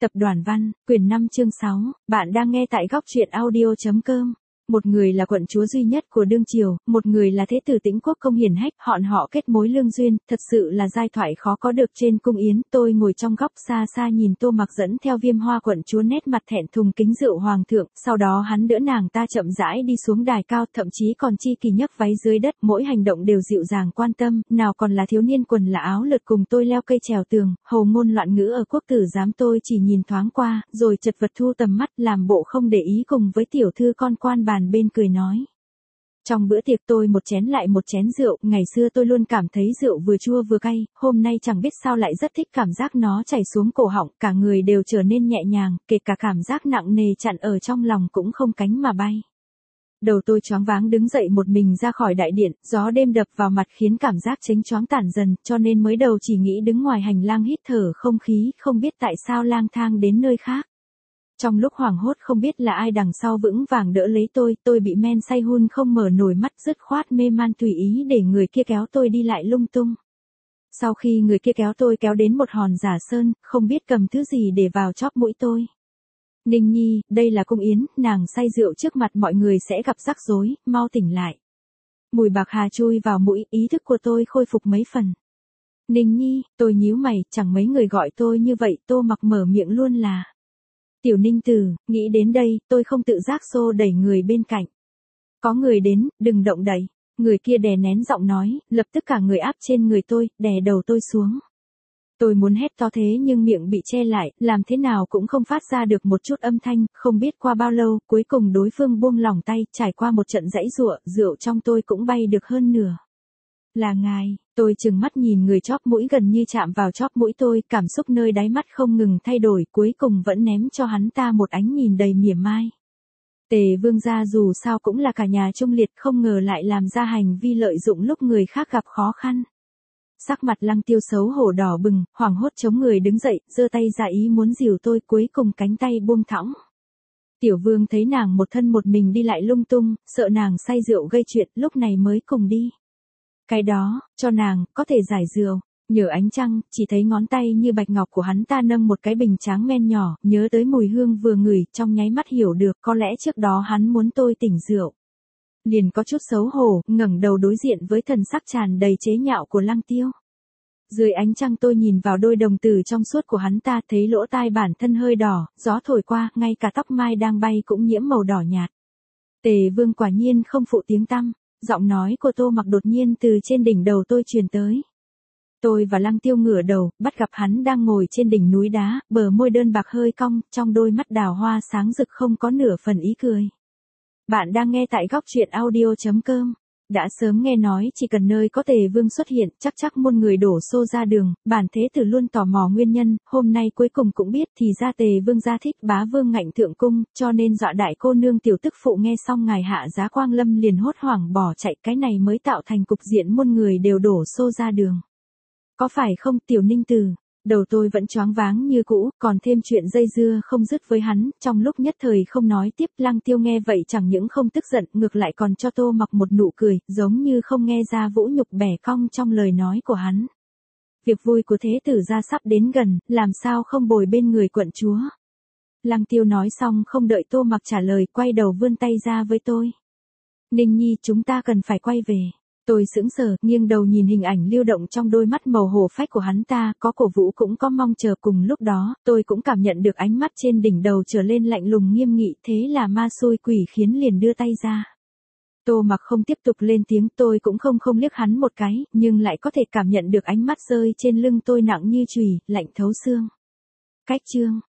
Tập đoàn Văn, quyển 5 chương 6, bạn đang nghe tại góc truyện audio.com. Một người là quận chúa duy nhất của đương triều, một người là thế tử Tĩnh Quốc công hiển hách, họ kết mối lương duyên, thật sự là giai thoại khó có được trên cung yến. Tôi ngồi trong góc xa xa nhìn Tô Mặc dẫn theo Viêm Hoa quận chúa nét mặt thẹn thùng kính rượu hoàng thượng, sau đó hắn đỡ nàng ta chậm rãi đi xuống đài cao, thậm chí còn chi kỳ nhấc váy dưới đất, mỗi hành động đều dịu dàng quan tâm, nào còn là thiếu niên quần là áo lượt cùng tôi leo cây trèo tường, hầu ngôn loạn ngữ ở quốc tử giám. Tôi chỉ nhìn thoáng qua, rồi chật vật thu tầm mắt, làm bộ không để ý, cùng với tiểu thư con quan bàn bên cười nói. Trong bữa tiệc tôi một chén lại một chén rượu, ngày xưa tôi luôn cảm thấy rượu vừa chua vừa cay, hôm nay chẳng biết sao lại rất thích cảm giác nó chảy xuống cổ họng, cả người đều trở nên nhẹ nhàng, kể cả cảm giác nặng nề chặn ở trong lòng cũng không cánh mà bay. Đầu tôi choáng váng đứng dậy một mình ra khỏi đại điện, gió đêm đập vào mặt khiến cảm giác chênh choáng tản dần, cho nên mới đầu chỉ nghĩ đứng ngoài hành lang hít thở không khí, không biết tại sao lang thang đến nơi khác. Trong lúc hoảng hốt không biết là ai đằng sau vững vàng đỡ lấy tôi bị men say hun không mở nổi mắt, dứt khoát mê man tùy ý để người kia kéo tôi đi lại lung tung. Sau khi người kia kéo tôi kéo đến một hòn giả sơn, không biết cầm thứ gì để vào chóp mũi tôi. Ninh Nhi, đây là cung yến, nàng say rượu trước mặt mọi người sẽ gặp rắc rối, mau tỉnh lại. Mùi bạc hà chui vào mũi, ý thức của tôi khôi phục mấy phần. Ninh Nhi, tôi nhíu mày, chẳng mấy người gọi tôi như vậy. Tô Mặc mở miệng luôn là. Tiểu Ninh Tử, nghĩ đến đây, tôi không tự giác xô đẩy người bên cạnh. Có người đến, đừng động đậy. Người kia đè nén giọng nói, lập tức cả người áp trên người tôi, đè đầu tôi xuống. Tôi muốn hét to thế nhưng miệng bị che lại, làm thế nào cũng không phát ra được một chút âm thanh, không biết qua bao lâu, cuối cùng đối phương buông lỏng tay, trải qua một trận giãy giụa, rượu trong tôi cũng bay được hơn nửa. Là ngài, tôi trừng mắt nhìn người chóp mũi gần như chạm vào chóp mũi tôi, cảm xúc nơi đáy mắt không ngừng thay đổi, cuối cùng vẫn ném cho hắn ta một ánh nhìn đầy mỉa mai. Tề vương gia dù sao cũng là cả nhà trung liệt, không ngờ lại làm ra hành vi lợi dụng lúc người khác gặp khó khăn. Sắc mặt Lăng Tiêu xấu hổ đỏ bừng, hoảng hốt chống người đứng dậy, giơ tay ra ý muốn dìu tôi, cuối cùng cánh tay buông thõng. Tiểu vương thấy nàng một thân một mình đi lại lung tung, sợ nàng say rượu gây chuyện, lúc này mới cùng đi. Cái đó, cho nàng, có thể giải rượu. Nhờ ánh trăng, chỉ thấy ngón tay như bạch ngọc của hắn ta nâng một cái bình tráng men nhỏ, nhớ tới mùi hương vừa ngửi, trong nháy mắt hiểu được, có lẽ trước đó hắn muốn tôi tỉnh rượu. Liền có chút xấu hổ, ngẩng đầu đối diện với thần sắc tràn đầy chế nhạo của Lăng Tiêu. Dưới ánh trăng tôi nhìn vào đôi đồng tử trong suốt của hắn ta, thấy lỗ tai bản thân hơi đỏ, gió thổi qua, ngay cả tóc mai đang bay cũng nhiễm màu đỏ nhạt. Tề vương quả nhiên không phụ tiếng tăm, giọng nói của Tô Mặc đột nhiên từ trên đỉnh đầu tôi truyền tới. Tôi và Lăng Tiêu ngửa đầu, bắt gặp hắn đang ngồi trên đỉnh núi đá, bờ môi đơn bạc hơi cong, trong đôi mắt đào hoa sáng rực không có nửa phần ý cười. Bạn đang nghe tại góc truyện audio.com. Đã sớm nghe nói chỉ cần nơi có Tề vương xuất hiện, chắc muôn người đổ xô ra đường, bản thế tử luôn tò mò nguyên nhân, hôm nay cuối cùng cũng biết thì ra Tề vương gia thích bá vương ngạnh thượng cung, cho nên dọa đại cô nương tiểu tức phụ nghe xong ngài hạ giá Quang Lâm liền hốt hoảng bỏ chạy, cái này mới tạo thành cục diện muôn người đều đổ xô ra đường. Có phải không Tiểu Ninh Tử? Đầu tôi vẫn choáng váng như cũ, còn thêm chuyện dây dưa không dứt với hắn, trong lúc nhất thời không nói tiếp. Lăng Tiêu nghe vậy chẳng những không tức giận, ngược lại còn cho Tô Mặc một nụ cười, giống như không nghe ra vũ nhục bẻ cong trong lời nói của hắn. Việc vui của thế tử gia sắp đến gần, làm sao không bồi bên người quận chúa. Lăng Tiêu nói xong không đợi Tô Mặc trả lời, quay đầu vươn tay ra với tôi. Ninh Nhi, chúng ta cần phải quay về. Tôi sững sờ, nghiêng đầu nhìn hình ảnh lưu động trong đôi mắt màu hổ phách của hắn ta, có cổ vũ cũng có mong chờ. Cùng lúc đó, tôi cũng cảm nhận được ánh mắt trên đỉnh đầu trở lên lạnh lùng nghiêm nghị, thế là ma xui quỷ khiến liền đưa tay ra. Tô Mặc không tiếp tục lên tiếng, tôi cũng không liếc hắn một cái, nhưng lại có thể cảm nhận được ánh mắt rơi trên lưng tôi nặng như chùy, lạnh thấu xương. Cách chương